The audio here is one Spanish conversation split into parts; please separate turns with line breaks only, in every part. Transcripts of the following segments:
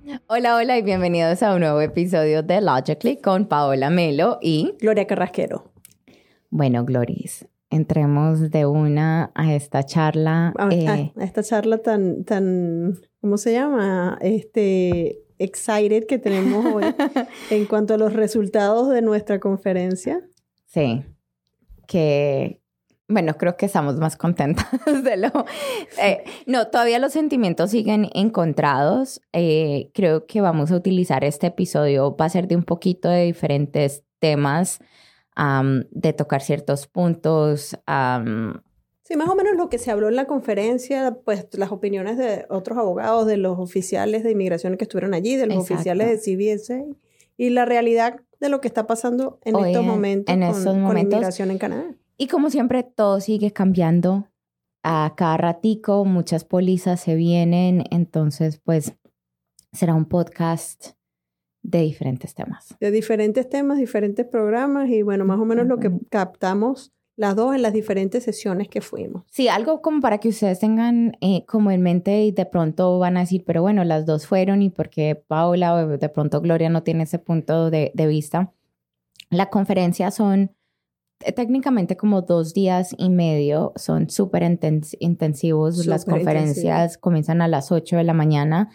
Hola, hola y bienvenidos a un nuevo episodio de Logically con Paola Melo y
Gloria Carrasquero.
Bueno, Gloris, entremos de una a esta charla.
A esta charla tan, ¿cómo se llama? Excited que tenemos hoy en cuanto a los resultados de nuestra conferencia.
Sí, que bueno, creo que estamos más contentas de lo... no, todavía los sentimientos siguen encontrados. Creo que vamos a utilizar este episodio, va a ser de un poquito de diferentes temas, de tocar ciertos puntos.
Sí, más o menos lo que se habló en la conferencia, pues las opiniones de otros abogados, de los oficiales de inmigración que estuvieron allí, de los oficiales de CBSA y la realidad de lo que está pasando en estos momentos con inmigración en Canadá.
Y como siempre, todo sigue cambiando a cada ratico, muchas pólizas se vienen, entonces pues será un podcast de diferentes temas.
De diferentes temas, diferentes programas y bueno, más o menos lo que captamos las dos en las diferentes sesiones que fuimos.
Sí, algo como para que ustedes tengan como en mente y de pronto van a decir, pero bueno, las dos fueron y porque Paola o de pronto Gloria no tiene ese punto de vista. La conferencia son técnicamente como 2 días y medio, son súper intensivos. Las conferencias comienzan a las 8 de la mañana.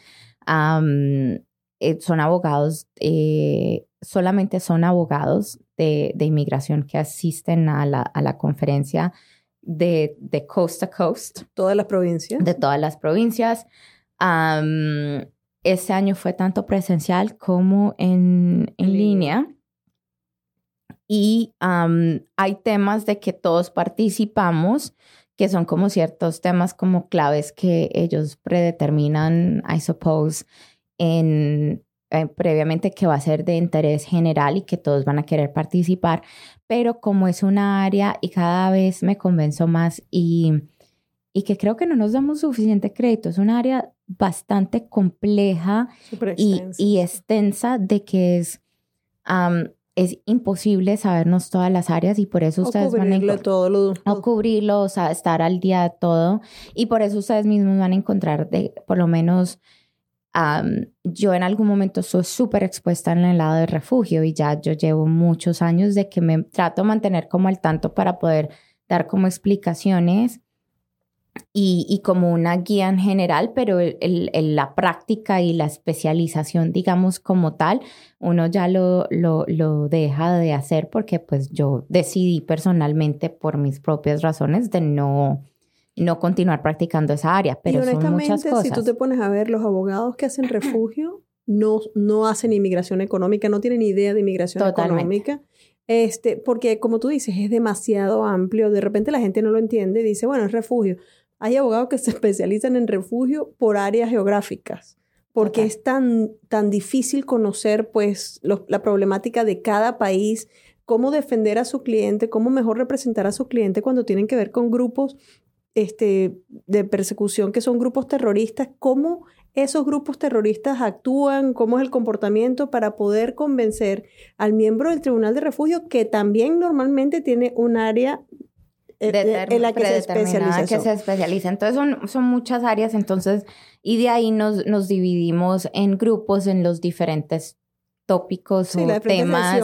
Son abogados, solamente son abogados de inmigración que asisten a la conferencia de coast to coast.
Todas las provincias.
De todas las provincias. Este año fue tanto presencial como en línea. Y hay temas de que todos participamos, que son como ciertos temas como claves que ellos predeterminan, I suppose, previamente que va a ser de interés general y que todos van a querer participar. Pero como es una área y cada vez me convenzo más y que creo que no nos damos suficiente crédito, es una área bastante compleja y extensa de que es imposible sabernos todas las áreas y por eso ustedes van a cubrirlo, o sea, estar al día de todo. Y por eso ustedes mismos van a encontrar, por lo menos, yo en algún momento estoy súper expuesta en el lado de refugio y ya yo llevo muchos años de que me trato de mantener como al tanto para poder dar como explicaciones y como una guía en general, pero la práctica y la especialización, digamos, como tal, uno ya lo deja de hacer porque pues yo decidí personalmente por mis propias razones de no continuar practicando esa área, pero son muchas cosas.
Si tú te pones a ver, los abogados que hacen refugio no hacen inmigración económica, no tienen idea de inmigración económica. Porque como tú dices, es demasiado amplio. De repente la gente no lo entiende y dice, bueno, es refugio. Hay abogados que se especializan en refugio por áreas geográficas, porque es tan difícil conocer pues la problemática de cada país, cómo defender a su cliente, cómo mejor representar a su cliente cuando tienen que ver con grupos de persecución que son grupos terroristas, cómo esos grupos terroristas actúan, cómo es el comportamiento para poder convencer al miembro del Tribunal de Refugio que también normalmente tiene un área en la que se
especializa. Entonces son muchas áreas, entonces, y de ahí nos dividimos en grupos en los diferentes tópicos o temas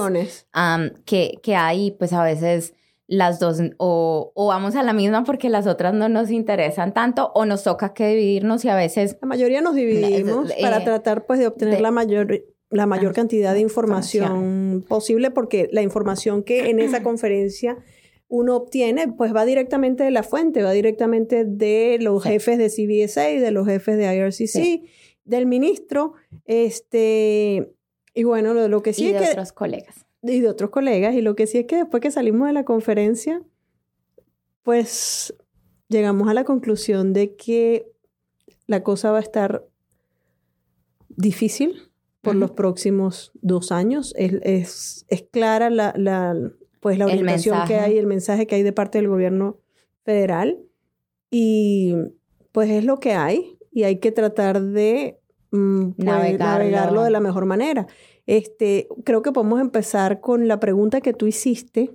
que hay, pues a veces las dos o vamos a la misma porque las otras no nos interesan tanto o nos toca que dividirnos y a veces...
La mayoría nos dividimos para tratar pues de obtener la mayor cantidad de información posible, porque la información que en esa conferencia uno obtiene, pues va directamente de la fuente, va directamente de los jefes de CBSA, de los jefes de IRCC, del ministro, y bueno, lo que sí es que...
Y de otros colegas.
Y de otros colegas, y lo que sí es que después que salimos de la conferencia, pues llegamos a la conclusión de que la cosa va a estar difícil por los próximos 2 años. Es clara la orientación que hay, el mensaje que hay de parte del gobierno federal. Y pues es lo que hay. Y hay que tratar de navegarlo de la mejor manera. Creo que podemos empezar con la pregunta que tú hiciste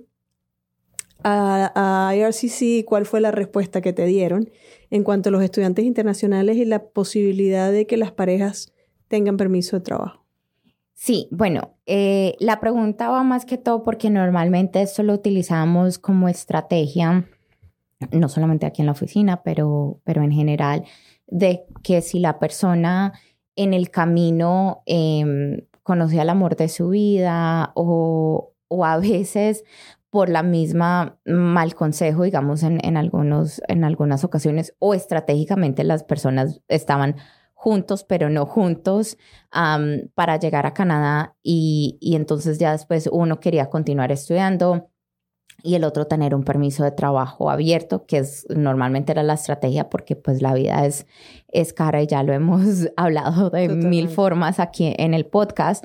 a IRCC, cuál fue la respuesta que te dieron en cuanto a los estudiantes internacionales y la posibilidad de que las parejas tengan permiso de trabajo.
Sí, bueno, la pregunta va más que todo porque normalmente esto lo utilizamos como estrategia, no solamente aquí en la oficina, pero en general, de que si la persona en el camino conocía el amor de su vida o a veces por la misma mal consejo, digamos, en algunas ocasiones, o estratégicamente las personas estaban juntos, pero no juntos, para llegar a Canadá y entonces ya después uno quería continuar estudiando y el otro tener un permiso de trabajo abierto, que normalmente era la estrategia porque pues la vida es cara y ya lo hemos hablado de
Totalmente.
1000 formas aquí en el podcast.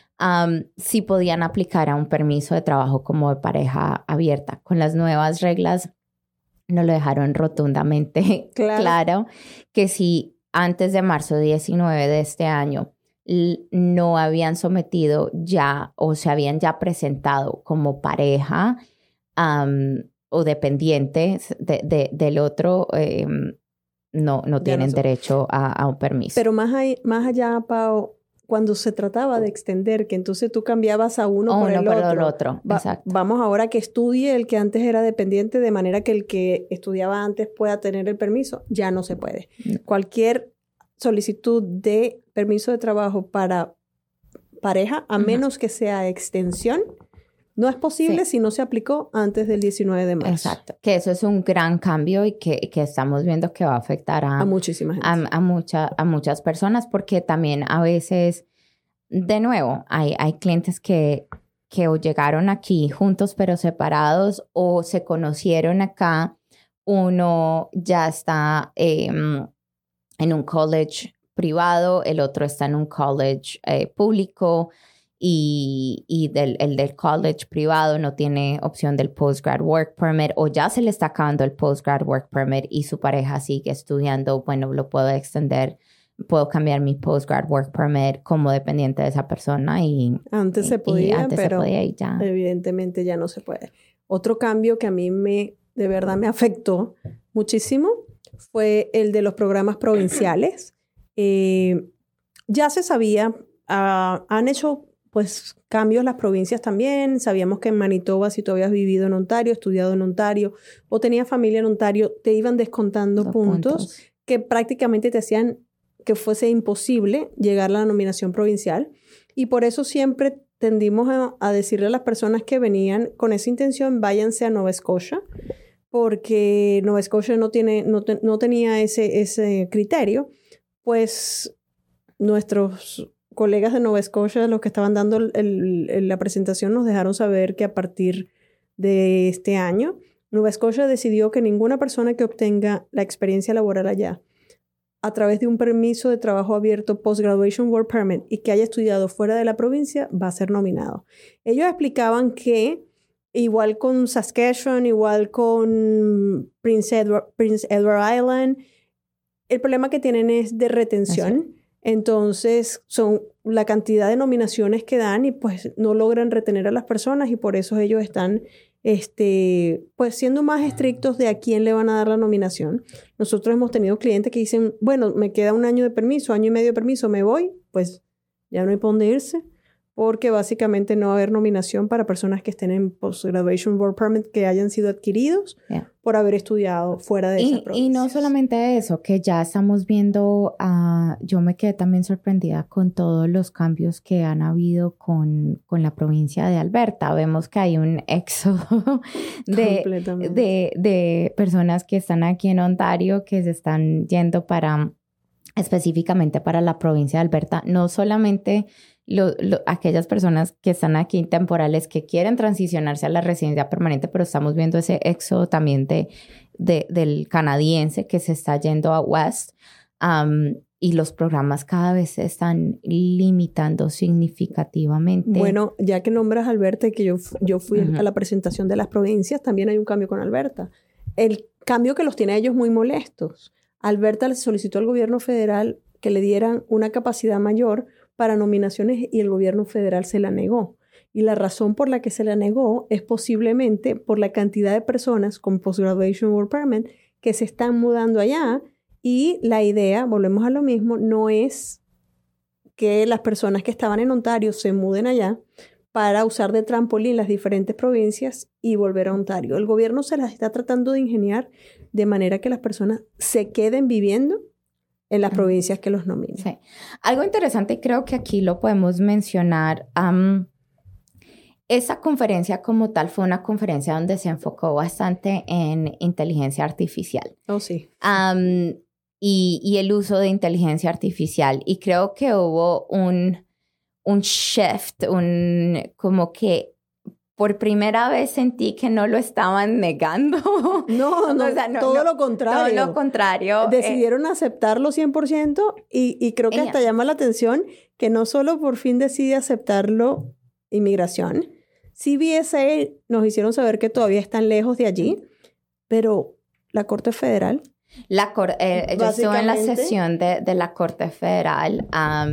Sí podían aplicar a un permiso de trabajo como de pareja abierta. Con las nuevas reglas nos lo dejaron rotundamente claro que si antes de marzo 19 de este año no habían sometido ya o se habían ya presentado como pareja o dependientes del otro, no tienen derecho a un permiso.
Pero más allá, Pau, cuando se trataba de extender, que entonces tú cambiabas a uno por el otro.
Exacto.
Vamos ahora que estudie el que antes era dependiente, de manera que el que estudiaba antes pueda tener el permiso. Ya no se puede.
No.
Cualquier solicitud de permiso de trabajo para pareja, a menos que sea extensión, no es posible si no se aplicó antes del 19 de marzo.
Exacto. Que eso es un gran cambio y que estamos viendo que va a afectar a
muchísima gente.
A muchas personas, porque también a veces, de nuevo, hay clientes que o llegaron aquí juntos pero separados o se conocieron acá. Uno ya está en un college privado, el otro está en un college público. Y el del college privado no tiene opción del postgrad work permit o ya se le está acabando el postgrad work permit y su pareja sigue estudiando, bueno, lo puedo extender, puedo cambiar mi postgrad work permit como dependiente de esa persona
antes se podía, pero
y ya.
Evidentemente ya no se puede. Otro cambio que a mí de verdad me afectó muchísimo fue el de los programas provinciales. Ya se sabía, han hecho pues cambios las provincias también. Sabíamos que en Manitoba, si tú habías vivido en Ontario, estudiado en Ontario o tenías familia en Ontario, te iban descontando puntos que prácticamente te hacían que fuese imposible llegar a la nominación provincial. Y por eso siempre tendimos a decirle a las personas que venían con esa intención, váyanse a Nova Scotia, porque Nova Scotia no tenía ese criterio. Pues nuestros colegas de Nova Scotia, los que estaban dando la presentación, nos dejaron saber que a partir de este año, Nova Scotia decidió que ninguna persona que obtenga la experiencia laboral allá a través de un permiso de trabajo abierto Post-Graduation Work Permit y que haya estudiado fuera de la provincia va a ser nominado. Ellos explicaban que igual con Saskatchewan, igual con Prince Edward Island, el problema que tienen es de retención. Entonces, son la cantidad de nominaciones que dan y pues no logran retener a las personas y por eso ellos están pues siendo más estrictos de a quién le van a dar la nominación. Nosotros hemos tenido clientes que dicen, bueno, me queda 1 año de permiso, 1 año y medio de permiso, me voy, pues ya no hay por dónde irse, porque básicamente no va a haber nominación para personas que estén en Post-Graduation Work Permit que hayan sido adquiridos por haber estudiado fuera de esa provincia.
Y no solamente eso, que ya estamos viendo, yo me quedé también sorprendida con todos los cambios que han habido con la provincia de Alberta. Vemos que hay un éxodo de personas que están aquí en Ontario, que se están yendo específicamente para la provincia de Alberta, no solamente aquellas personas que están aquí temporales que quieren transicionarse a la residencia permanente, pero estamos viendo ese éxodo también del canadiense que se está yendo a West, y los programas cada vez se están limitando significativamente.
Bueno, ya que nombras Alberta y que yo fui a la presentación de las provincias, también hay un cambio con Alberta. El cambio que los tiene a ellos muy molestos. Alberta le solicitó al gobierno federal que le dieran una capacidad mayor para nominaciones y el gobierno federal se la negó. Y la razón por la que se la negó es posiblemente por la cantidad de personas con Post-Graduation Work Permit que se están mudando allá y la idea, volvemos a lo mismo, no es que las personas que estaban en Ontario se muden allá para usar de trampolín las diferentes provincias y volver a Ontario. El gobierno se las está tratando de ingeniar de manera que las personas se queden viviendo en las provincias que los nominen.
Sí. Algo interesante, creo que aquí lo podemos mencionar. Esa conferencia como tal fue una conferencia donde se enfocó bastante en inteligencia artificial.
Oh, sí.
Y el uso de inteligencia artificial. Y creo que hubo un shift, como que por primera vez sentí que no lo estaban negando.
No, o sea, todo lo contrario.
Todo lo contrario.
Decidieron aceptarlo 100% y creo que hasta llama la atención que no solo por fin decide aceptarlo inmigración, CBSA nos hicieron saber que todavía están lejos de allí, pero la Corte Federal...
yo estuve en la sesión de la Corte Federal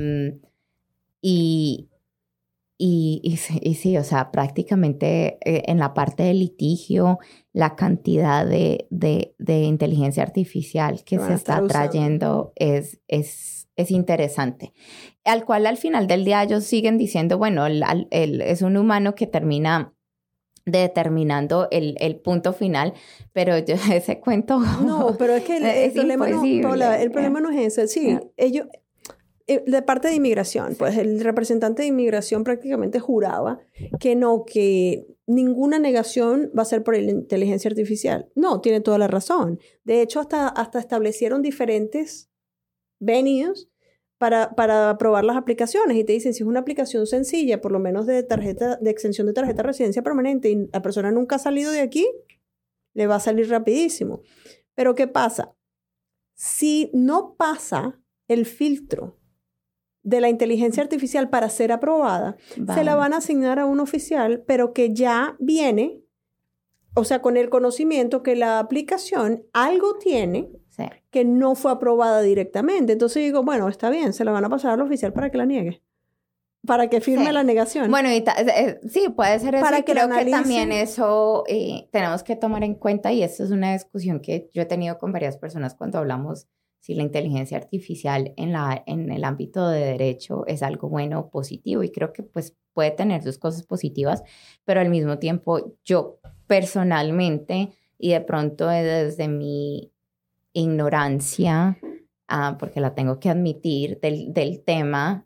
y sí, o sea, prácticamente en la parte de litigio, la cantidad de inteligencia artificial que se está trayendo es interesante. Al cual al final del día ellos siguen diciendo, bueno, es un humano que termina determinando el punto final, pero yo ese cuento...
No, pero es que el problema no es ese. Sí, ellos... De parte de inmigración, pues el representante de inmigración prácticamente juraba que ninguna negación va a ser por la inteligencia artificial. No, tiene toda la razón. De hecho, hasta establecieron diferentes venues para aprobar las aplicaciones y te dicen, si es una aplicación sencilla, por lo menos de extensión de tarjeta de residencia permanente y la persona nunca ha salido de aquí, le va a salir rapidísimo. Pero ¿qué pasa? Si no pasa el filtro de la inteligencia artificial para ser aprobada, se la van a asignar a un oficial, pero que ya viene, o sea, con el conocimiento que la aplicación algo tiene que no fue aprobada directamente. Entonces digo, bueno, está bien, se la van a pasar al oficial para que la niegue, para que firme la negación.
Bueno, sí, puede ser eso. Para que creo que también eso tenemos que tomar en cuenta, y esta es una discusión que yo he tenido con varias personas cuando hablamos si la inteligencia artificial en el ámbito de derecho es algo bueno o positivo, y creo que pues puede tener sus cosas positivas, pero al mismo tiempo yo personalmente, y de pronto desde mi ignorancia, porque la tengo que admitir, del tema,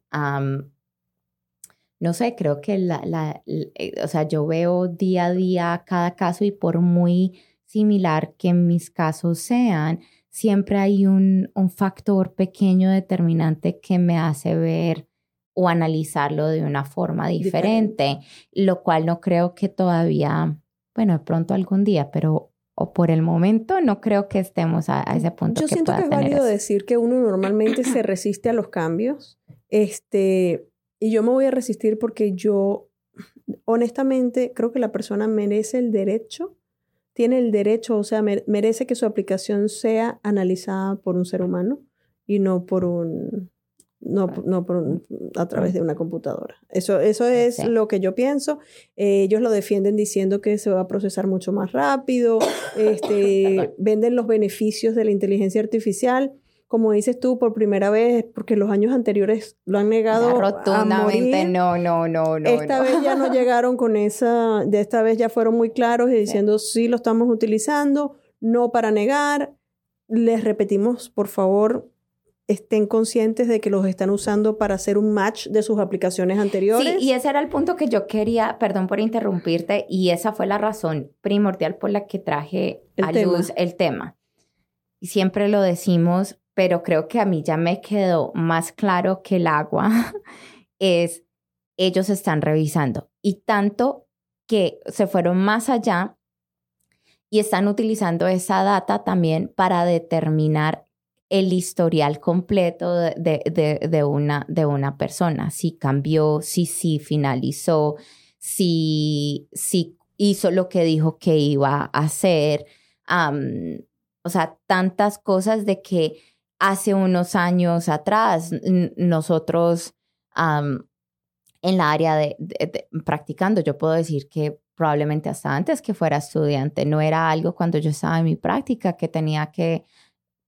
no sé, creo que o sea, yo veo día a día cada caso, y por muy similar que mis casos sean, siempre hay un factor pequeño determinante que me hace ver o analizarlo de una forma diferente, lo cual no creo que todavía, bueno, de pronto algún día, pero o por el momento no creo que estemos a ese punto.
Yo siento que es válido decir que uno normalmente se resiste a los cambios, y yo me voy a resistir porque yo, honestamente, creo que la persona merece el derecho, tiene el derecho, o sea, merece que su aplicación sea analizada por un ser humano y no a través de una computadora. Eso es lo que yo pienso. Ellos lo defienden diciendo que se va a procesar mucho más rápido, venden los beneficios de la inteligencia artificial. Como dices tú, por primera vez, porque los años anteriores lo han negado
rotundamente, no.
Esta vez ya no llegaron con esa, de esta vez ya fueron muy claros y diciendo sí lo estamos utilizando, no para negar. Les repetimos, por favor, estén conscientes de que los están usando para hacer un match de sus aplicaciones anteriores.
Sí, y ese era el punto que yo quería, perdón por interrumpirte, y esa fue la razón primordial por la que traje luz el tema. Y siempre lo decimos, pero creo que a mí ya me quedó más claro que el agua, es ellos están revisando. Y tanto que se fueron más allá y están utilizando esa data también para determinar el historial completo de una persona. Si cambió, si finalizó, si hizo lo que dijo que iba a hacer. O sea, tantas cosas de que hace unos años atrás, nosotros en la área de practicando, yo puedo decir que probablemente hasta antes que fuera estudiante, no era algo cuando yo estaba en mi práctica que tenía que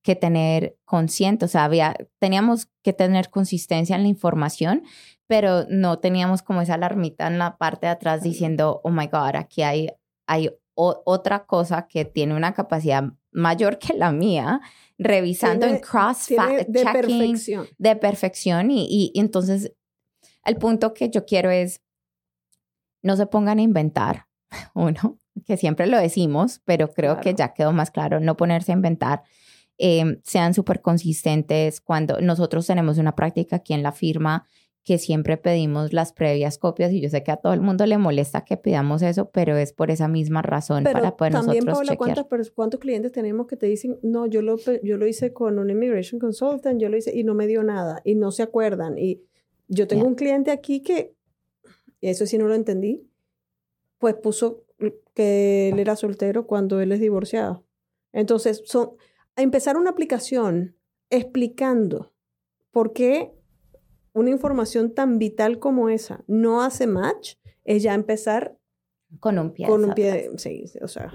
que tener consciente, o sea, teníamos que tener consistencia en la información, pero no teníamos como esa alarmita en la parte de atrás diciendo, oh my God, aquí hay otra cosa que tiene una capacidad mayor que la mía, revisando en cross-checking de perfección. Y entonces el punto que yo quiero es, no se pongan a inventar, uno, que siempre lo decimos, pero creo que ya quedó más claro, no ponerse a inventar. Sean súper consistentes. Cuando nosotros tenemos una práctica aquí en la firma que siempre pedimos las previas copias, y yo sé que a todo el mundo le molesta que pidamos eso, pero es por esa misma razón, pero para poder
también,
nosotros
Paula,
chequear.
¿cuántos clientes tenemos que te dicen, no, yo lo hice con un immigration consultant, yo lo hice y no me dio nada, y no se acuerdan? Y yo tengo un cliente aquí que, eso sí no lo entendí, pues puso que él era soltero cuando él es divorciado. Entonces, empezar una aplicación explicando por qué una información tan vital como esa no hace match, es ya empezar
con un pie.
Sí, o sea.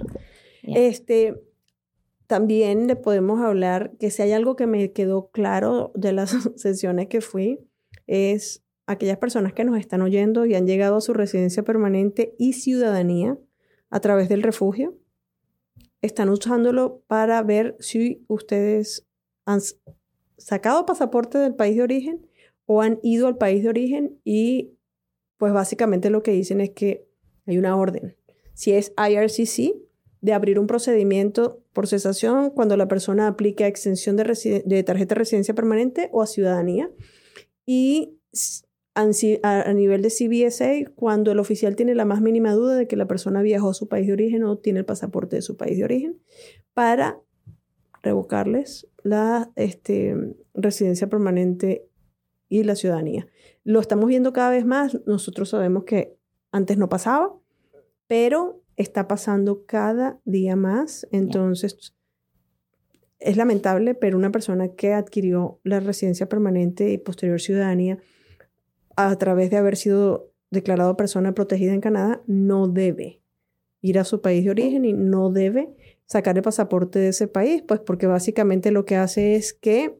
También le podemos hablar que si hay algo que me quedó claro de las sesiones que fui, es aquellas personas que nos están oyendo y han llegado a su residencia permanente y ciudadanía a través del refugio, están usándolo para ver si ustedes han sacado pasaporte del país de origen o han ido al país de origen, y pues básicamente lo que dicen es que hay una orden. Si es IRCC, de abrir un procedimiento por cesación cuando la persona aplique a extensión de tarjeta de residencia permanente o a ciudadanía. Y a nivel de CBSA, cuando el oficial tiene la más mínima duda de que la persona viajó a su país de origen o tiene el pasaporte de su país de origen, para revocarles la residencia permanente y la ciudadanía. Lo estamos viendo cada vez más. Nosotros sabemos que antes no pasaba, pero está pasando cada día más. Entonces, es lamentable, pero una persona que adquirió la residencia permanente y posterior ciudadanía a través de haber sido declarado persona protegida en Canadá no debe ir a su país de origen y no debe sacar el pasaporte de ese país, pues porque básicamente lo que hace es que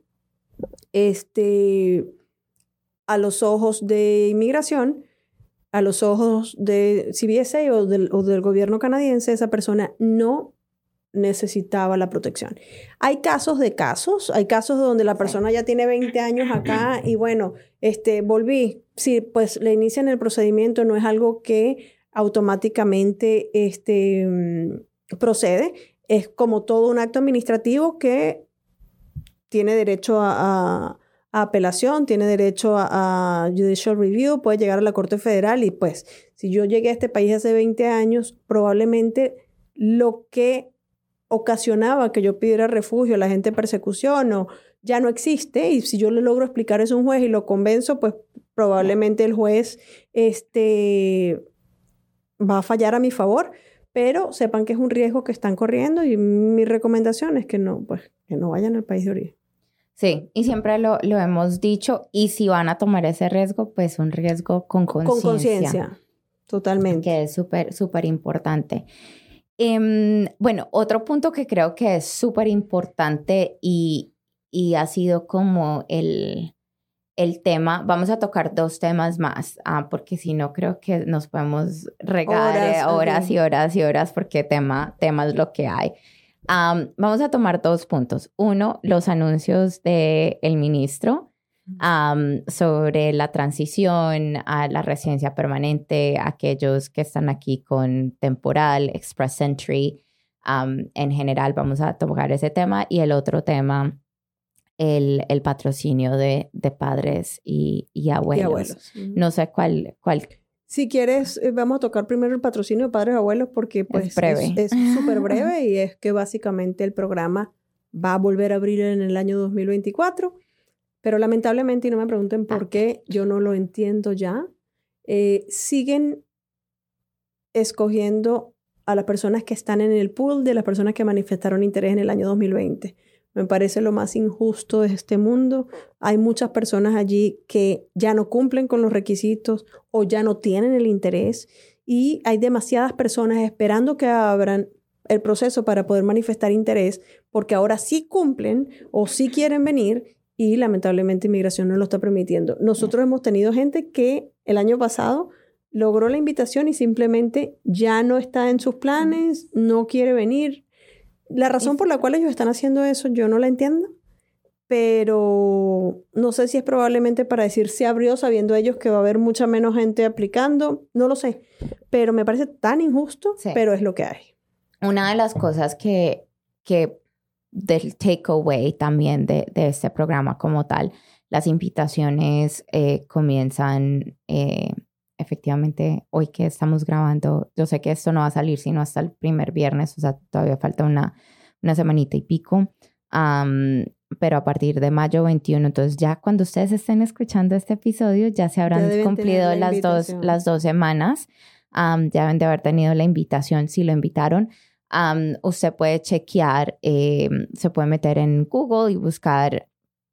a los ojos de inmigración, a los ojos de CBSA o del gobierno canadiense, esa persona no necesitaba la protección. Hay casos donde la persona ya tiene 20 años acá y bueno, volví. Sí, pues le inician el procedimiento, no es algo que automáticamente procede, es como todo un acto administrativo que tiene derecho a apelación, tiene derecho a judicial review, puede llegar a la Corte Federal y pues si yo llegué a este país hace 20 años, probablemente lo que ocasionaba que yo pidiera refugio, la gente persecución o ya no existe, y si yo le logro explicar eso a un juez y lo convenzo, pues probablemente el juez va a fallar a mi favor, pero sepan que es un riesgo que están corriendo y mi recomendación es que no vayan al país de origen.
Sí, y siempre lo hemos dicho, y si van a tomar ese riesgo, pues un riesgo con conciencia.
Con conciencia, totalmente.
Que es súper, súper importante. Bueno, otro punto que creo que es súper importante y ha sido como el tema, vamos a tocar 2 temas más, porque si no creo que nos podemos regar horas y horas y horas, porque tema es lo que hay. Vamos a tomar 2 puntos. Uno, los anuncios del ministro sobre la transición a la residencia permanente, aquellos que están aquí con temporal, Express Entry. En general vamos a tocar ese tema. Y el otro tema, el patrocinio de padres y abuelos. No sé cuál.
Si quieres, vamos a tocar primero el patrocinio de padres y abuelos porque pues es súper breve y es que básicamente el programa va a volver a abrir en el año 2024, pero lamentablemente, y no me pregunten por qué, yo no lo entiendo ya, siguen escogiendo a las personas que están en el pool de las personas que manifestaron interés en el año 2020. Me parece lo más injusto de este mundo. Hay muchas personas allí que ya no cumplen con los requisitos o ya no tienen el interés y hay demasiadas personas esperando que abran el proceso para poder manifestar interés, porque ahora sí cumplen o sí quieren venir y lamentablemente inmigración no lo está permitiendo. Nosotros hemos tenido gente que el año pasado logró la invitación y simplemente ya no está en sus planes, no quiere venir. La razón por la cual ellos están haciendo eso yo no la entiendo, pero no sé si es probablemente para decir se abrió sabiendo ellos que va a haber mucha menos gente aplicando, no lo sé, pero me parece tan injusto, pero es lo que hay.
Una de las cosas que del takeaway también de este programa como tal, las invitaciones comienzan efectivamente hoy que estamos grabando. Yo sé que esto no va a salir sino hasta el primer viernes, o sea, todavía falta una semanita y pico, pero a partir de mayo 21, entonces ya cuando ustedes estén escuchando este episodio ya se habrán cumplido las dos semanas, ya deben de haber tenido la invitación, si lo invitaron. Usted puede chequear, se puede meter en Google y buscar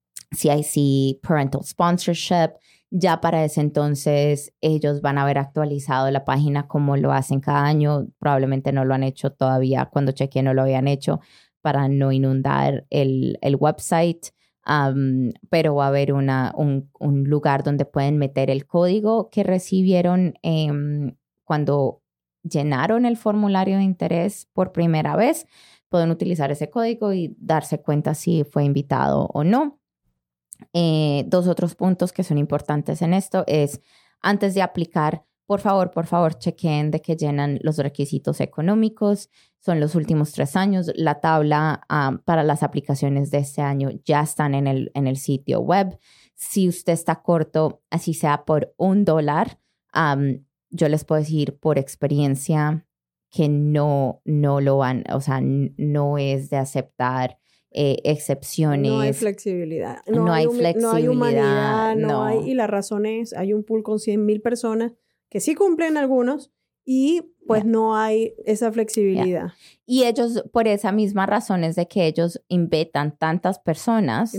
CIC Parental Sponsorship. Ya para ese entonces ellos van a haber actualizado la página como lo hacen cada año. Probablemente no lo han hecho todavía. Cuando chequeé no lo habían hecho para no inundar el website. Pero va a haber un lugar donde pueden meter el código que recibieron cuando llenaron el formulario de interés por primera vez. Pueden utilizar ese código y darse cuenta si fue invitado o no. Dos otros puntos que son importantes en esto es, antes de aplicar, por favor, chequen de que llenan los requisitos económicos. Son los últimos 3 años. La tabla para las aplicaciones de este año ya están en el sitio web. Si usted está corto, así sea por $1, yo les puedo decir por experiencia que no lo van, o sea, no es de aceptar excepciones.
No hay flexibilidad.
No hay flexibilidad.
No hay humanidad, no hay, y la razón es, hay un pool con 100,000 personas que sí cumplen algunos y pues no hay esa flexibilidad.
Y ellos, por esa misma razón es de que ellos invitan tantas personas,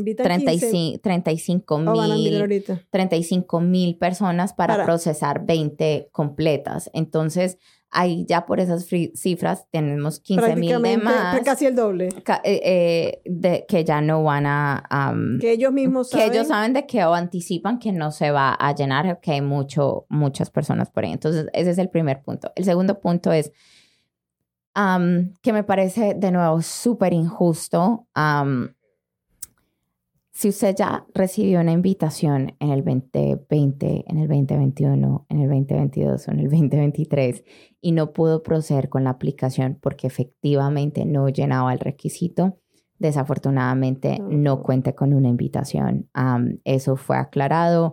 35,000 personas para procesar 20 completas. Entonces, ahí ya por esas cifras tenemos 15,000 de más.
Casi el doble.
Que ya no van a...
que ellos mismos saben.
Que ellos saben de que o anticipan que no se va a llenar, que hay muchas personas por ahí. Entonces, ese es el primer punto. El segundo punto es que me parece de nuevo súper injusto. Si usted ya recibió una invitación en el 2020, en el 2021, en el 2022 o en el 2023 y no pudo proceder con la aplicación porque efectivamente no llenaba el requisito, desafortunadamente no cuente con una invitación. Eso fue aclarado.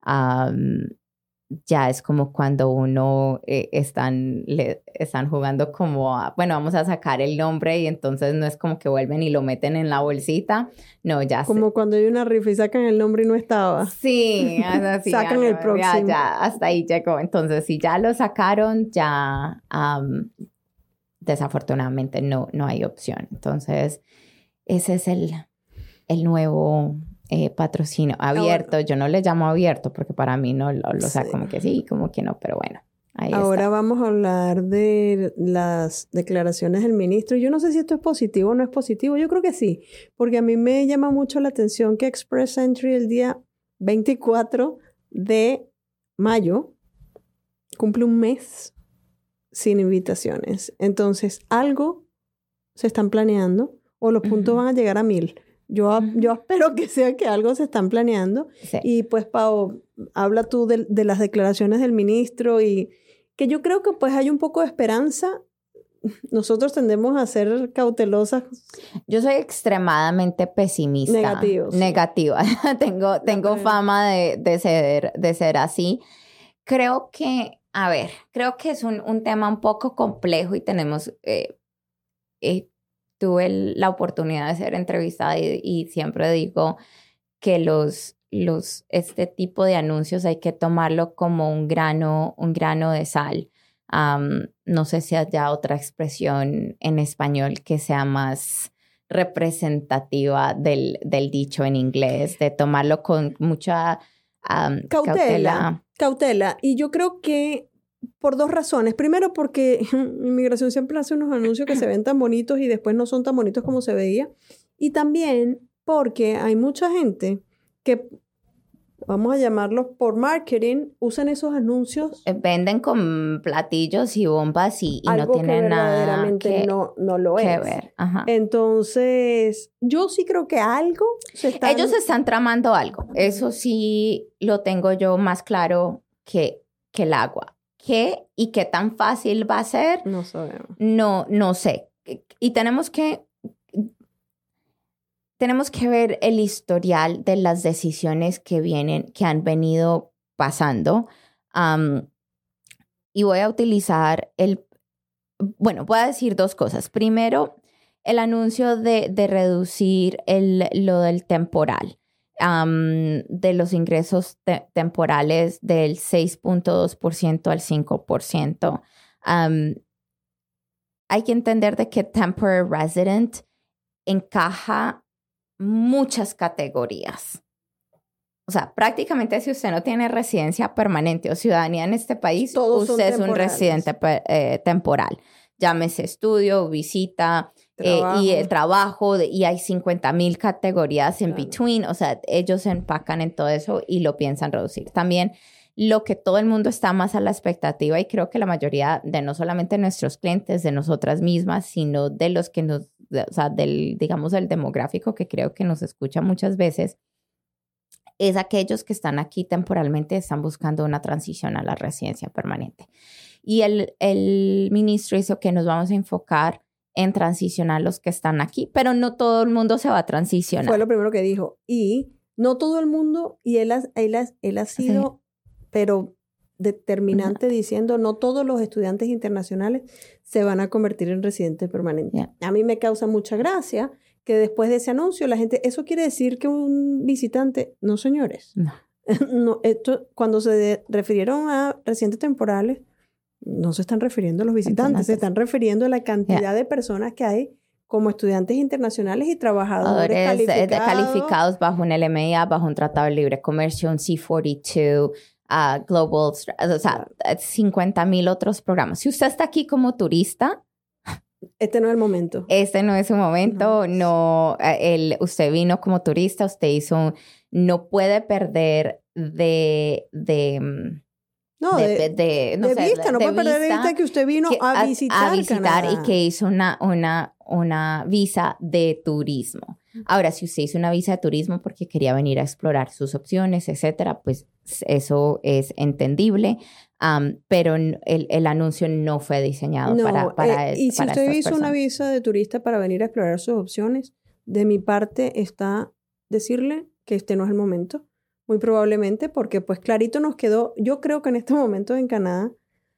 Ya es como cuando uno están jugando como, bueno, vamos a sacar el nombre y entonces no es como que vuelven y lo meten en la bolsita. No, ya
como cuando hay una rifa y sacan el nombre y no estaba.
Sí, así.
Sacan el próximo.
Ya, hasta ahí llegó. Entonces, si ya lo sacaron, ya desafortunadamente no hay opción. Entonces, ese es el nuevo... patrocinio abierto. Ahora, yo no le llamo abierto porque para mí no lo sabe, como que sí, como que no, pero bueno, ahí
ahora
está.
Vamos a hablar de las declaraciones del ministro. Yo no sé si esto es positivo o no es positivo. Yo creo que sí, porque a mí me llama mucho la atención que Express Entry el día 24 de mayo cumple un mes sin invitaciones. Entonces, algo se están planeando o los puntos van a llegar a 1,000. Yo espero que sea que algo se están planeando.
Sí.
Y pues, Pau, habla tú de las declaraciones del ministro y que yo creo que pues hay un poco de esperanza. Nosotros tendemos a ser cautelosas.
Yo soy extremadamente pesimista. Negativa. tengo fama de ser así. Creo que es un tema un poco complejo y tenemos... tuve la oportunidad de ser entrevistada y siempre digo que este tipo de anuncios hay que tomarlo como un grano de sal. No sé si haya otra expresión en español que sea más representativa del dicho en inglés, de tomarlo con mucha cautela.
Y yo creo que por dos razones. Primero, porque Inmigración siempre hace unos anuncios que se ven tan bonitos y después no son tan bonitos como se veía. Y también porque hay mucha gente que, vamos a llamarlos por marketing, usan esos anuncios.
Venden con platillos y bombas y no tienen nada
que no lo es.
Ver. Ajá.
Entonces, yo sí creo que algo
Ellos están tramando algo. Eso sí lo tengo yo más claro que el agua. ¿Qué y qué tan fácil va a ser?
No sabemos.
No sé. Y tenemos que ver el historial de las decisiones que han venido pasando. Y voy a utilizar voy a decir dos cosas. Primero, el anuncio de reducir lo del temporal, de los ingresos temporales del 6.2% al 5%. Hay que entender de que temporary resident encaja muchas categorías. O sea, prácticamente si usted no tiene residencia permanente o ciudadanía en este país, usted es un residente temporal. Llámese estudio, visita y el trabajo, y hay 50,000 categorías en between. O sea, ellos se empacan en todo eso y lo piensan reducir. También lo que todo el mundo está más a la expectativa, y creo que la mayoría de no solamente nuestros clientes, de nosotras mismas, sino de los que del demográfico que creo que nos escucha muchas veces, es aquellos que están aquí temporalmente, están buscando una transición a la residencia permanente. Y el ministro hizo que nos vamos a enfocar en transicionar los que están aquí, pero no todo el mundo se va a transicionar.
Fue lo primero que dijo. Y no todo el mundo, y él ha sido, pero determinante, diciendo, no todos los estudiantes internacionales se van a convertir en residentes permanentes. A mí me causa mucha gracia que después de ese anuncio la gente, eso quiere decir que un visitante, no señores, no, cuando se refirieron a residentes temporales, no se están refiriendo a los visitantes, se están refiriendo a la cantidad de personas que hay como estudiantes internacionales y trabajadores
calificados bajo un LMIA, bajo un Tratado de Libre Comercio, un C-42, Global, o sea, 50,000 otros programas. Si usted está aquí como turista,
este no es el momento.
Este no es su momento. Usted vino como turista, usted no puede perder de
vista que usted vino a visitar Canadá.
Y que hizo una visa de turismo. Ahora, si usted hizo una visa de turismo porque quería venir a explorar sus opciones, etcétera, pues eso es entendible, pero el anuncio no fue diseñado para
y si usted hizo una visa de turista para venir a explorar sus opciones, de mi parte está decirle que este no es el momento. Muy probablemente porque pues clarito nos quedó, yo creo que en este momento en Canadá,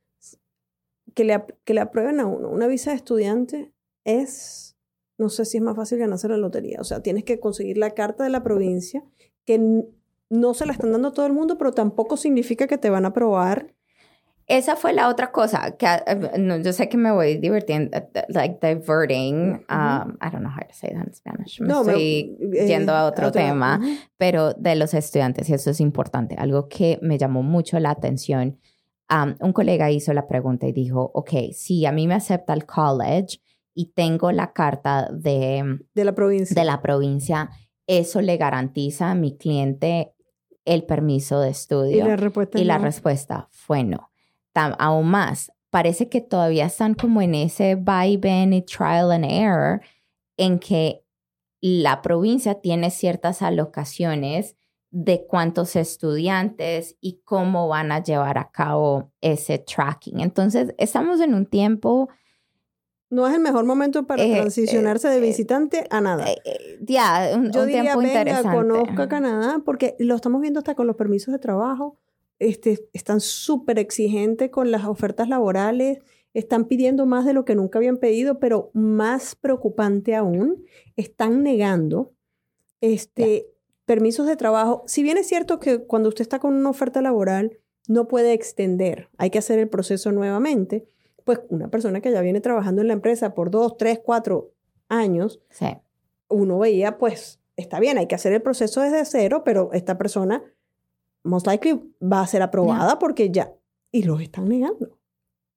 que le aprueben a uno una visa de estudiante es, no sé si es más fácil ganarse la lotería. O sea, tienes que conseguir la carta de la provincia, que no se la están dando a todo el mundo, pero tampoco significa que te van a aprobar.
Esa fue la otra cosa, que yo sé que me voy divertiendo, diverting, I don't know how to say that in Spanish. Estoy yendo a otro tema, pero de los estudiantes, y eso es importante. Algo que me llamó mucho la atención, un colega hizo la pregunta y dijo, ok, si a mí me acepta el college y tengo la carta de la provincia, ¿eso le garantiza a mi cliente el permiso de estudio? Y la respuesta fue no. Aún más, parece que todavía están como en ese vaivén y trial and error en que la provincia tiene ciertas alocaciones de cuántos estudiantes y cómo van a llevar a cabo ese tracking. Entonces, estamos en un tiempo...
No es el mejor momento para transicionarse de visitante a nada.
Yo diría, tiempo interesante.
Conozca Canadá, porque lo estamos viendo hasta con los permisos de trabajo. Están súper exigentes con las ofertas laborales, están pidiendo más de lo que nunca habían pedido, pero más preocupante aún, están negando permisos de trabajo. Si bien es cierto que cuando usted está con una oferta laboral no puede extender, hay que hacer el proceso nuevamente, pues una persona que ya viene trabajando en la empresa por 2, 3, 4 años, uno veía, pues, está bien, hay que hacer el proceso desde cero, pero esta persona... most likely va a ser aprobada porque ya... Y los están negando.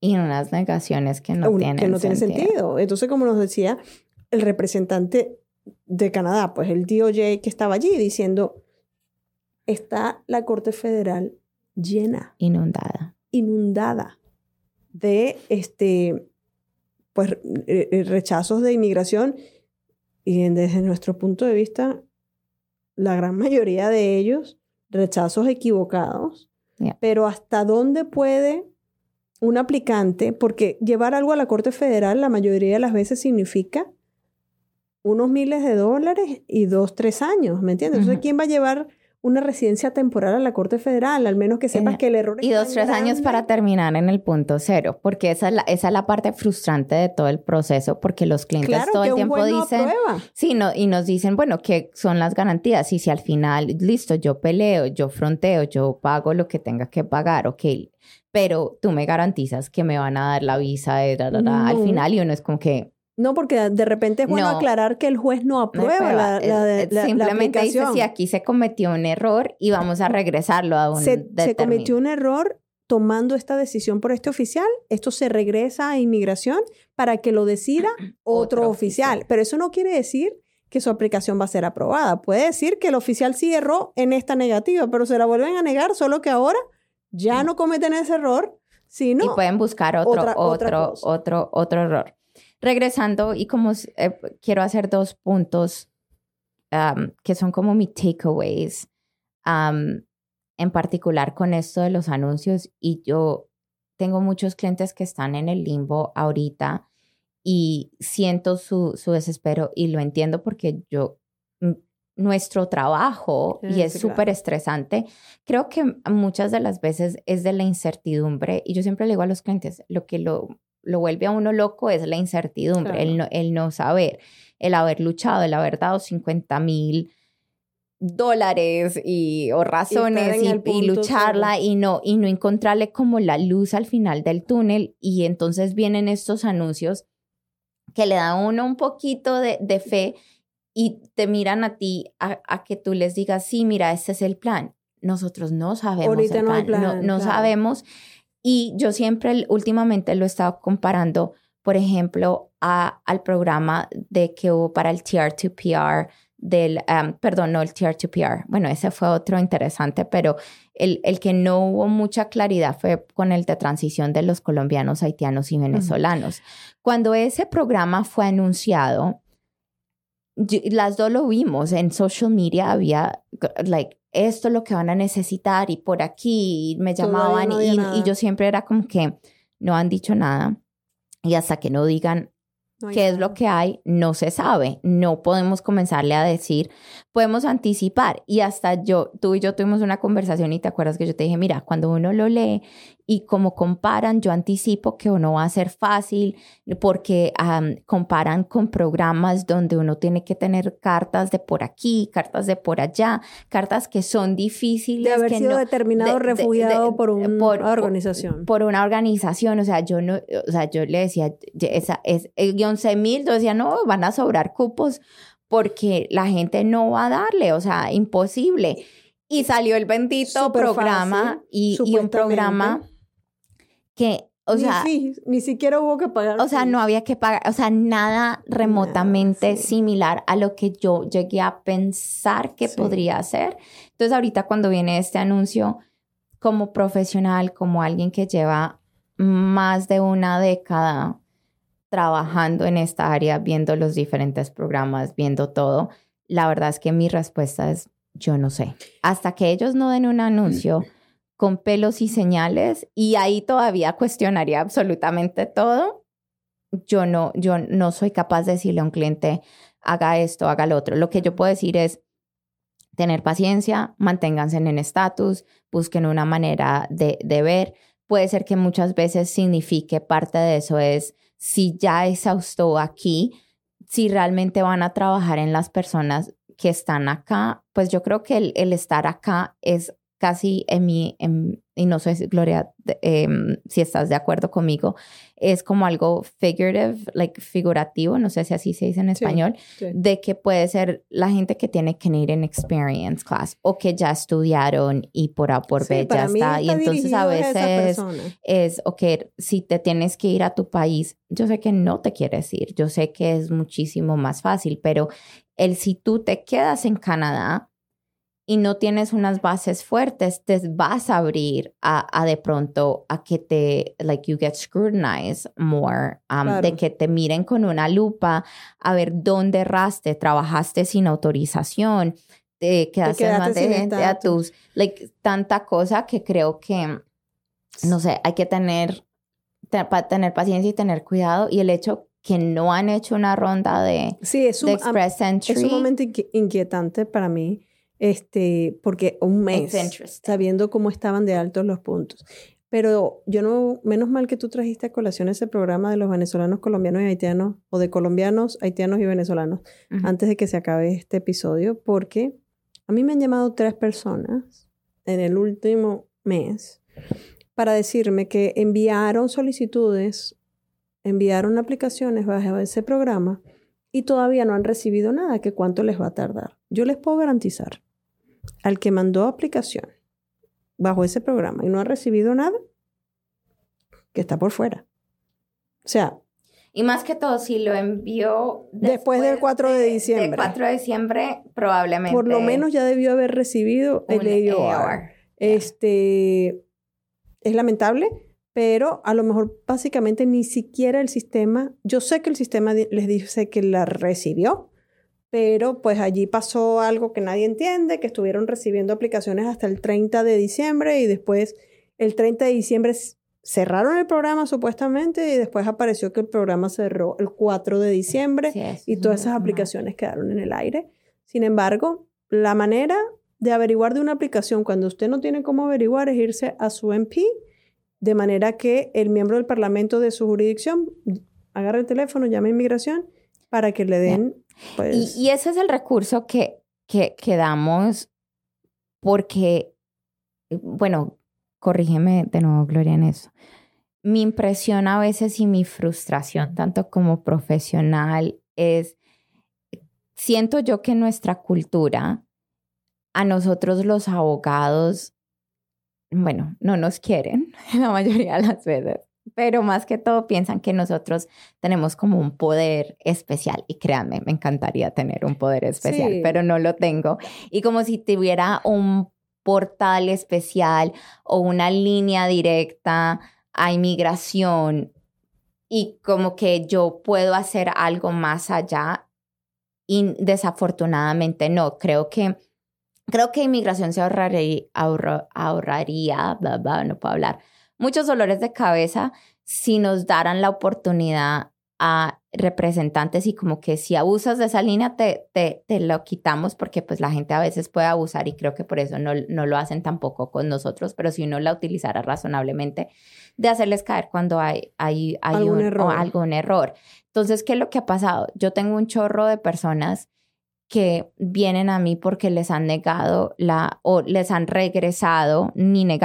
Y unas negaciones que no tienen
sentido. Entonces, como nos decía el representante de Canadá, pues el DOJ que estaba allí diciendo, está la Corte Federal llena. Inundada de rechazos de inmigración. Y desde nuestro punto de vista, la gran mayoría de ellos, rechazos equivocados.
Yeah.
Pero ¿hasta dónde puede un aplicante? Porque llevar algo a la Corte Federal la mayoría de las veces significa unos miles de dólares y 2-3 años, ¿me entiendes? Entonces, ¿quién va a llevar una residencia temporal a la Corte Federal? Al menos que sepas que el error es
y 2-3 años para terminar en el punto cero, porque esa es la parte frustrante de todo el proceso, porque los clientes todo el tiempo dicen... Sí, y nos dicen, bueno, ¿qué son las garantías? Y si al final, listo, yo peleo, yo fronteo, yo pago lo que tenga que pagar, ok, pero tú me garantizas que me van a dar la visa al final, y uno es como que...
No, porque de repente es bueno aclarar que el juez no aprueba la
simplemente
la
dice, si aquí se cometió un error y vamos a regresarlo a un
se cometió un error tomando esta decisión por este oficial, esto se regresa a inmigración para que lo decida otro oficial. Pero eso no quiere decir que su aplicación va a ser aprobada. Puede decir que el oficial sí erró en esta negativa, pero se la vuelven a negar, solo que ahora ya no cometen ese error, sino...
Y pueden buscar otro error. Regresando, y como quiero hacer 2 puntos que son como mis takeaways, en particular con esto de los anuncios, y yo tengo muchos clientes que están en el limbo ahorita y siento su desespero y lo entiendo porque nuestro trabajo, y es súper estresante, creo que muchas de las veces es de la incertidumbre, y yo siempre le digo a los clientes, lo que lo vuelve a uno loco es la incertidumbre, el no saber, el haber luchado, el haber dado $50,000 o razones y lucharla y no encontrarle como la luz al final del túnel, y entonces vienen estos anuncios que le dan a uno un poquito de fe y te miran a ti a que tú les digas, sí, mira, este es el plan. Nosotros no sabemos
ahorita
el plan,
no hay plan,
no sabemos. Y yo siempre últimamente lo he estado comparando, por ejemplo, al programa que hubo para el TR2PR no el TR2PR. Bueno, ese fue otro interesante, pero el que no hubo mucha claridad fue con el de transición de los colombianos, haitianos y venezolanos. Cuando ese programa fue anunciado, las dos lo vimos en social media, había esto es lo que van a necesitar y por aquí me llamaban y yo siempre era como que no han dicho nada, y hasta que no digan qué es lo que hay, no se sabe, no podemos comenzarle a decir, podemos anticipar. Y hasta tú y yo tuvimos una conversación y te acuerdas que yo te dije, mira, cuando uno lo lee y como comparan, yo anticipo que uno va a ser fácil porque comparan con programas donde uno tiene que tener cartas de por aquí, cartas de por allá, cartas que son difíciles.
De haber sido determinado refugiado por una organización.
Por una organización, o sea, yo le decía, el 11,000, yo decía, no, van a sobrar cupos porque la gente no va a darle, o sea, imposible. Y salió el bendito programa y un programa que, o sea...
Ni siquiera hubo que pagar.
O sea, no había que pagar, o sea, nada remotamente similar a lo que yo llegué a pensar que podría ser. Entonces, ahorita cuando viene este anuncio, como profesional, como alguien que lleva más de una década trabajando en esta área, viendo los diferentes programas, viendo todo, la verdad es que mi respuesta es, yo no sé. Hasta que ellos no den un anuncio con pelos y señales, y ahí todavía cuestionaría absolutamente todo, yo no soy capaz de decirle a un cliente, haga esto, haga lo otro. Lo que yo puedo decir es tener paciencia, manténganse en estatus, busquen una manera de ver. Puede ser que muchas veces signifique parte de eso es, si ya exhaustó aquí, si realmente van a trabajar en las personas que están acá, pues yo creo que el estar acá es casi y no sé, Gloria, si estás de acuerdo conmigo, es como algo figurativo, no sé si así se dice en español, de que puede ser la gente que tiene Canadian Experience Class o que ya estudiaron y por A por B ya está. Y entonces a veces es, ok, si te tienes que ir a tu país, yo sé que no te quieres ir, yo sé que es muchísimo más fácil, pero si tú te quedas en Canadá y no tienes unas bases fuertes, te vas a abrir a de pronto a que you get scrutinized more, claro. De que te miren con una lupa a ver dónde erraste, trabajaste sin autorización, te quedaste más de gente a tus, tanta cosa que creo que, no sé, hay que tener paciencia y tener cuidado, y el hecho que no han hecho una ronda de Express Entry.
Es sumamente inquietante para mí. Porque un mes, sabiendo cómo estaban de altos los puntos. Pero menos mal que tú trajiste a colación ese programa de los venezolanos, colombianos y haitianos, o de colombianos, haitianos y venezolanos, antes de que se acabe este episodio, porque a mí me han llamado 3 personas en el último mes para decirme que enviaron solicitudes, enviaron aplicaciones bajo ese programa y todavía no han recibido nada, que cuánto les va a tardar. Yo les puedo garantizar, al que mandó aplicación bajo ese programa y no ha recibido nada, que está por fuera. O sea...
Y más que todo, si lo envió
después del 4 de diciembre.
Del 4 de diciembre, probablemente...
Por lo menos ya debió haber recibido el AOR. Es lamentable, pero a lo mejor básicamente ni siquiera el sistema... Yo sé que el sistema les dice que la recibió, pero pues allí pasó algo que nadie entiende, que estuvieron recibiendo aplicaciones hasta el 30 de diciembre y después el 30 de diciembre cerraron el programa supuestamente y después apareció que el programa cerró el 4 de diciembre y todas esas aplicaciones quedaron en el aire. Sin embargo, la manera de averiguar de una aplicación cuando usted no tiene cómo averiguar es irse a su MP, de manera que el miembro del parlamento de su jurisdicción agarre el teléfono, llame a inmigración para que le den... Pues...
Y ese es el recurso que damos porque, bueno, corrígeme de nuevo, Gloria, en eso. Mi impresión a veces y mi frustración, tanto como profesional, siento yo que nuestra cultura, a nosotros los abogados, bueno, no nos quieren la mayoría de las veces. Pero más que todo piensan que nosotros tenemos como un poder especial. Y créanme, me encantaría tener un poder especial, pero no lo tengo. Y como si tuviera un portal especial o una línea directa a inmigración y como que yo puedo hacer algo más allá. Y desafortunadamente no. Creo que inmigración se ahorraría, no puedo hablar, muchos dolores de cabeza si nos daran la oportunidad a representantes y como que si abusas de esa línea te lo quitamos porque pues la gente a veces puede abusar y creo que por eso no lo hacen tampoco con nosotros, pero si uno la utilizara razonablemente de hacerles caer cuando hay algún error. Entonces, ¿qué es lo que ha pasado? Yo tengo un chorro de personas que vienen a mí porque les han negado o les han regresado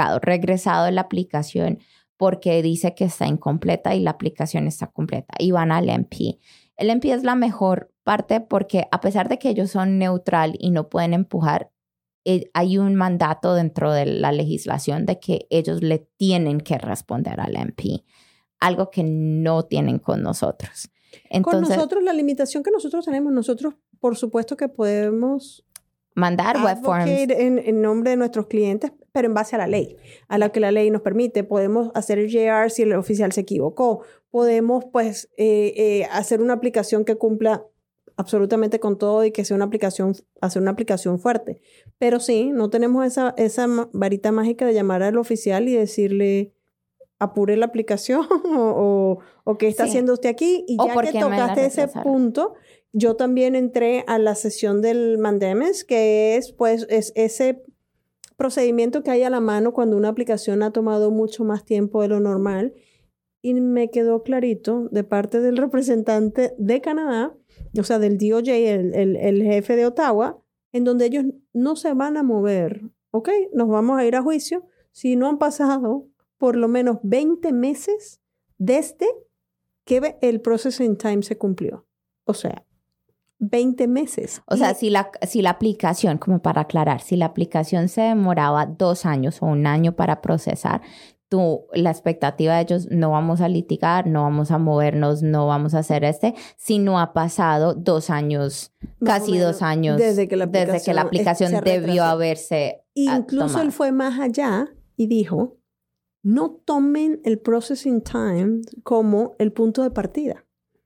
la aplicación porque dice que está incompleta y la aplicación está completa y van al MP. El MP es la mejor parte porque a pesar de que ellos son neutral y no pueden empujar, hay un mandato dentro de la legislación de que ellos le tienen que responder al MP, algo que no tienen con nosotros.
Entonces, con nosotros, la limitación que nosotros tenemos, nosotros por supuesto que podemos
mandar web forms
en nombre de nuestros clientes, pero en base a la ley, a la que la ley nos permite. Podemos hacer el JR si el oficial se equivocó. Podemos, pues, hacer una aplicación que cumpla absolutamente con todo y que sea hacer una aplicación fuerte. Pero sí, no tenemos esa varita mágica de llamar al oficial y decirle apure la aplicación o qué está haciendo usted aquí. Y ya que tocaste ese punto, yo también entré a la sesión del mandamus, que es ese procedimiento que hay a la mano cuando una aplicación ha tomado mucho más tiempo de lo normal. Y me quedó clarito de parte del representante de Canadá, o sea, del DOJ, el jefe de Ottawa, en donde ellos no se van a mover ok, nos vamos a ir a juicio si no han pasado por lo menos 20 meses desde que el processing time se cumplió. O sea, 20 meses.
O sea, si la aplicación, como para aclarar, si la aplicación se demoraba 2 años o 1 año para procesar, la expectativa de ellos, no vamos a litigar, no vamos a movernos, no vamos a hacer si no ha pasado 2 años, casi 2 años, desde que la aplicación debió haberse
Incluso
tomado.
Él fue más allá y dijo, no tomen el processing time como el punto de partida.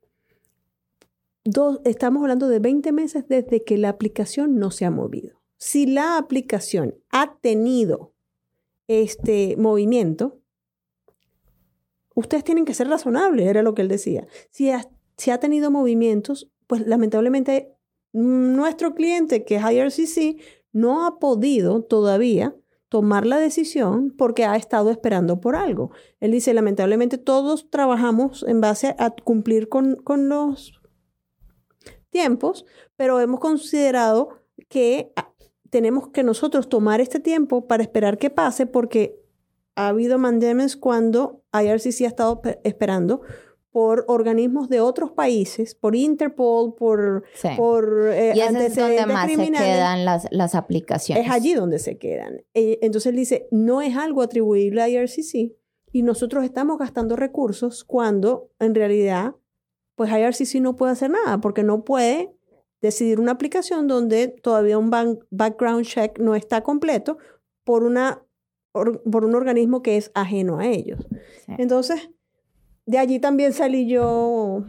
Estamos hablando de 20 meses desde que la aplicación no se ha movido. Si la aplicación ha tenido movimiento, ustedes tienen que ser razonables, era lo que él decía. Si ha tenido movimientos, pues lamentablemente nuestro cliente, que es IRCC, no ha podido todavía tomar la decisión porque ha estado esperando por algo. Él dice, lamentablemente todos trabajamos en base a cumplir con los tiempos, pero hemos considerado que tenemos que nosotros tomar este tiempo para esperar que pase porque ha habido mandamus cuando IRCC ha estado esperando por organismos de otros países, por Interpol, por
y ese es donde más criminales. Se quedan las aplicaciones.
Es allí donde se quedan. Entonces él dice, no es algo atribuible a IRCC y nosotros estamos gastando recursos cuando en realidad pues IRCC no puede hacer nada porque no puede decidir una aplicación donde todavía un background check no está completo por un organismo que es ajeno a ellos. Sí. Entonces, de allí también salí yo.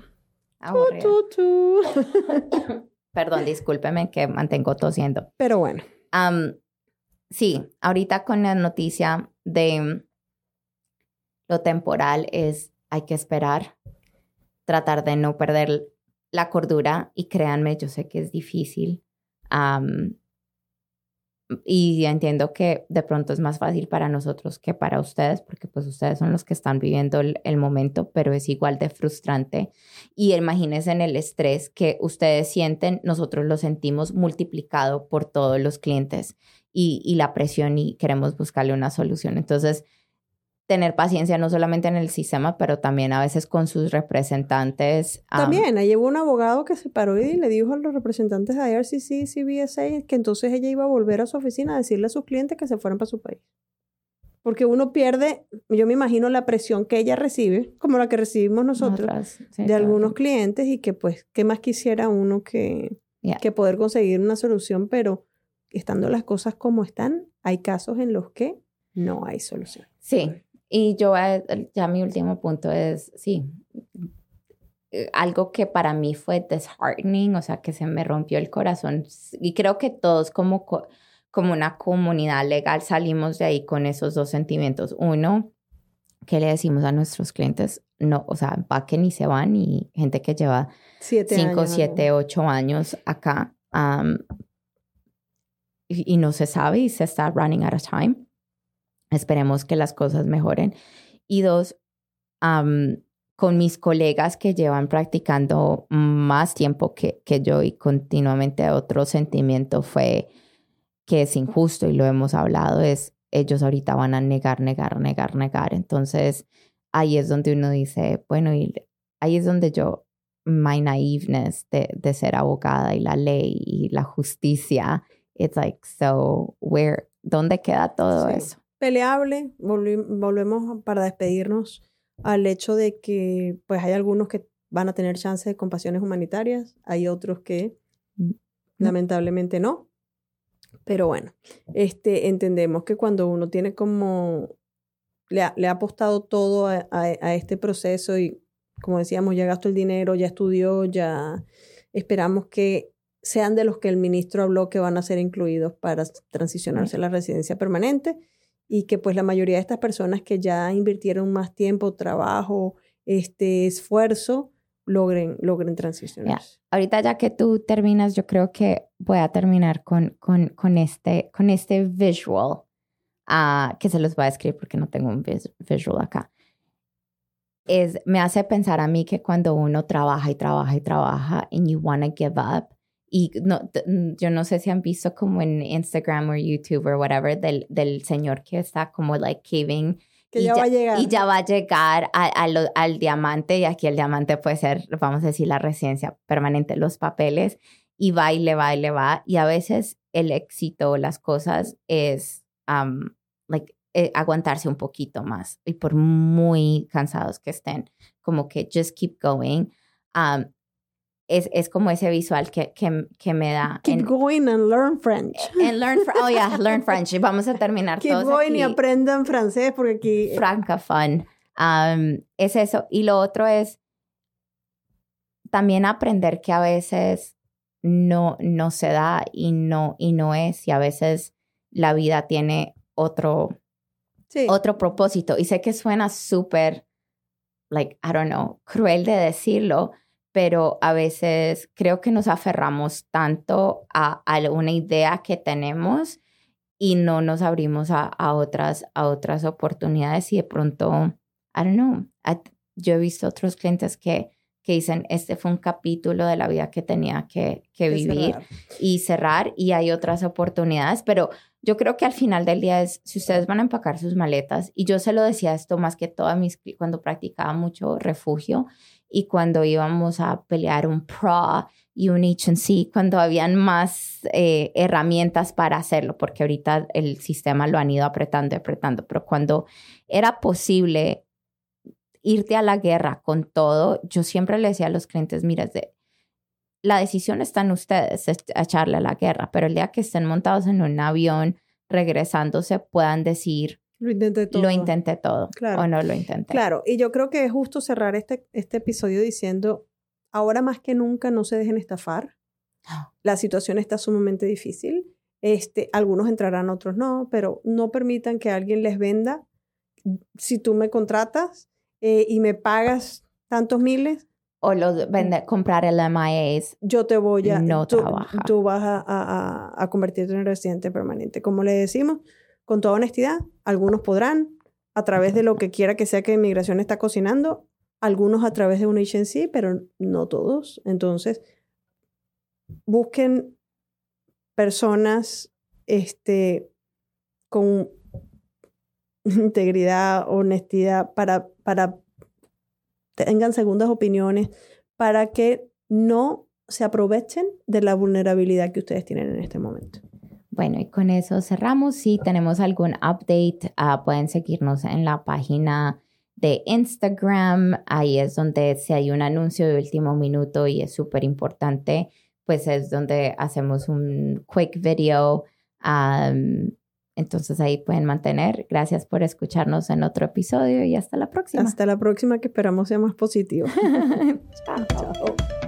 Perdón, discúlpeme que mantengo tosiendo.
Pero bueno.
Sí, ahorita con la noticia de lo temporal hay que esperar, tratar de no perder la cordura y créanme, yo sé que es difícil y entiendo que de pronto es más fácil para nosotros que para ustedes porque pues ustedes son los que están viviendo el momento, pero es igual de frustrante y imagínense en el estrés que ustedes sienten, nosotros lo sentimos multiplicado por todos los clientes y la presión y queremos buscarle una solución. Entonces, tener paciencia no solamente en el sistema, pero también a veces con sus representantes.
También, ahí hubo un abogado que se paró y le dijo a los representantes de IRCC y CBSA que entonces ella iba a volver a su oficina a decirle a sus clientes que se fueran para su país. Porque uno pierde, yo me imagino la presión que ella recibe, como la que recibimos nosotros, de algunos clientes y que pues, ¿qué más quisiera uno que poder conseguir una solución? Pero estando las cosas como están, hay casos en los que no hay solución.
Sí. Y yo ya mi último punto es, sí, algo que para mí fue disheartening, o sea, que se me rompió el corazón. Y creo que todos como una comunidad legal salimos de ahí con esos dos sentimientos. Uno, que le decimos a nuestros clientes, no, o sea, empaquen y se van, y gente que lleva 5, 7, 8 años acá y no se sabe y se está running out of time. Esperemos que las cosas mejoren. Y 2, con mis colegas que llevan practicando más tiempo que yo y continuamente otro sentimiento fue que es injusto y lo hemos hablado, es ellos ahorita van a negar. Entonces ahí es donde uno dice, bueno, y ahí es donde yo, my naiveness de ser abogada y la ley y la justicia, it's like, so ¿dónde queda todo eso?
Peleable, volvemos para despedirnos al hecho de que pues hay algunos que van a tener chance de compasiones humanitarias, hay otros que lamentablemente no, pero bueno, entendemos que cuando uno tiene como, le ha apostado todo a este proceso y como decíamos, ya gastó el dinero, ya estudió, ya esperamos que sean de los que el ministro habló que van a ser incluidos para transicionarse a la residencia permanente. Y que pues la mayoría de estas personas que ya invirtieron más tiempo, trabajo, esfuerzo, logren transicionar.
Yeah. Ahorita ya que tú terminas, yo creo que voy a terminar con este visual que se los voy a escribir porque no tengo un visual acá. Me hace pensar a mí que cuando uno trabaja and you want to give up Y no, yo no sé si han visto como en Instagram o YouTube o whatever del señor que está como like caving.
Que ya va a llegar.
Y ya va a llegar al diamante, y aquí el diamante puede ser, vamos a decir, la residencia permanente, los papeles, y va y le va y le va. Y a veces el éxito, las cosas es aguantarse un poquito más. Y por muy cansados que estén, como que just keep going. Es como ese visual que me da.
Keep going and learn French.
Learn French. Y vamos a terminar
keep
todos
going
aquí.
Y aprendan francés porque aquí...
Francophone. Es eso. Y lo otro es también aprender que a veces no se da y no es. Y a veces la vida tiene otro propósito. Y sé que suena súper, like, I don't know, cruel de decirlo, pero a veces creo que nos aferramos tanto a una idea que tenemos y no nos abrimos a otras oportunidades, y de pronto, I don't know, yo he visto otros clientes que dicen, este fue un capítulo de la vida que tenía que vivir y cerrar, y hay otras oportunidades, pero yo creo que al final del día es, si ustedes van a empacar sus maletas, y yo se lo decía esto más que todo cuando practicaba mucho refugio, y cuando íbamos a pelear un PRA y un H&C, cuando habían más herramientas para hacerlo, porque ahorita el sistema lo han ido apretando, pero cuando era posible irte a la guerra con todo, yo siempre le decía a los clientes, mira, la decisión está en ustedes, echarle a la guerra, pero el día que estén montados en un avión regresándose puedan decir, lo intenté todo,
claro.
O no lo intenté.
Claro, y yo creo que es justo cerrar este episodio diciendo, ahora más que nunca no se dejen estafar. La situación está sumamente difícil. Algunos entrarán, otros no, pero no permitan que alguien les venda. Si tú me contratas y me pagas tantos miles,
o comprar el MIAs,
yo te voy a...
no trabajar.
Tú vas a convertirte en residente permanente. Como le decimos, con toda honestidad, algunos podrán, a través de lo que quiera que sea que inmigración está cocinando, algunos a través de un agency, pero no todos. Entonces, busquen personas con integridad, honestidad, para tengan segundas opiniones, para que no se aprovechen de la vulnerabilidad que ustedes tienen en este momento.
Bueno, y con eso cerramos. Si tenemos algún update, pueden seguirnos en la página de Instagram. Ahí es donde, si hay un anuncio de último minuto y es súper importante, pues es donde hacemos un quick video. Entonces ahí pueden mantener. Gracias por escucharnos en otro episodio y hasta la próxima.
Hasta la próxima, que esperamos sea más positivo.
Chao.